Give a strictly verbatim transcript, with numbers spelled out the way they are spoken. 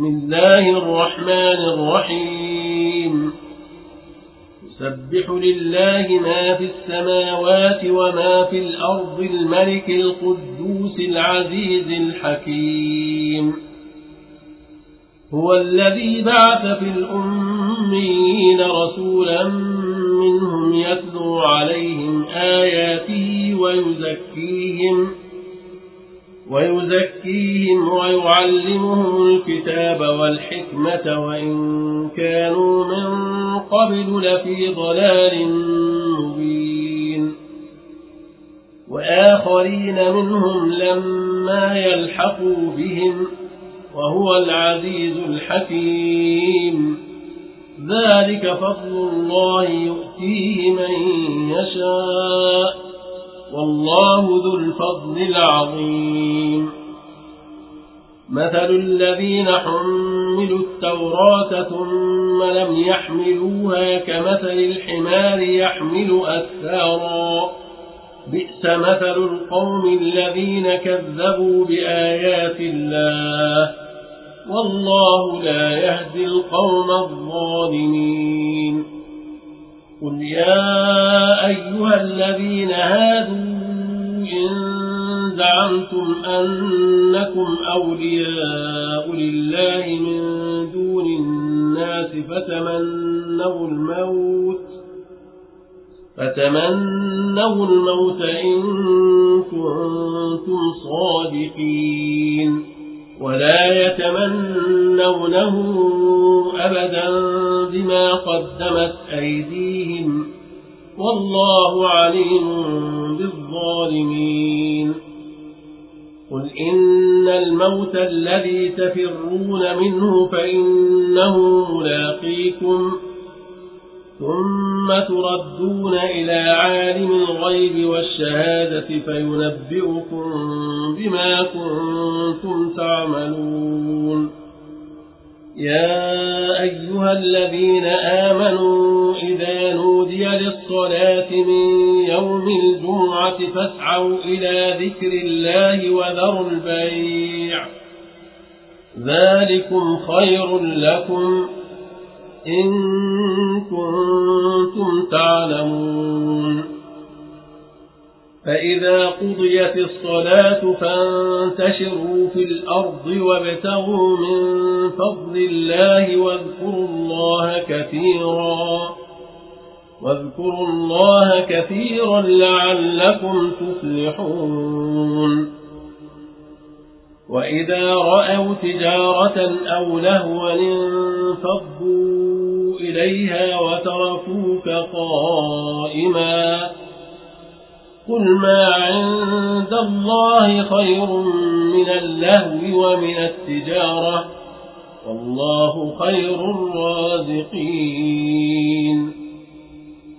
بسم الله الرحمن الرحيم يسبح لله ما في السماوات وما في الأرض الملك القدوس العزيز الحكيم هو الذي بعث في الأميين رسولا منهم يتلو عليهم آياته ويزكيهم ويزكيهم ويعلمهم الكتاب والحكمة وإن كانوا من قبل لفي ضلال مبين وآخرين منهم لما يلحقوا بهم وهو العزيز الحكيم ذلك فضل الله يؤتيه من يشاء والله ذو الفضل العظيم مثل الذين حملوا التوراة ثم لم يحملوها كمثل الحمار يحمل أسفارا بئس مثل القوم الذين كذبوا بآيات الله والله لا يهدي القوم الظالمين قل يا أيها الذين هادوا إن زعمتم أنكم أولياء لله من دون الناس فتمنوا الموت فتمنوا الموت إن كنتم صادقين ولا يتمنونه أبدا بما قدمت أيديهم والله عليم بالظالمين قل إن الموت الذي تفرون منه فإنه ملاقيكم ثم تردون إلى عالم الغيب والشهادة فينبئكم بما كنتم تعملون يا أيها الذين آمنوا إذا نودي للصلاة من يوم الجمعة فاسعوا إلى ذكر الله وذروا البيع ذلكم خير لكم إن كنتم تعلمون فإذا قضيت الصلاة فانتشروا في الأرض وابتغوا من فضل الله واذكروا الله كثيرا واذكروا الله كثيرا لعلكم تفلحون وإذا رأوا تجارة أو لهوا انفضوا إليها وتركوك قائما قل ما عند الله خير من اللهو ومن التجارة والله خير الرازقين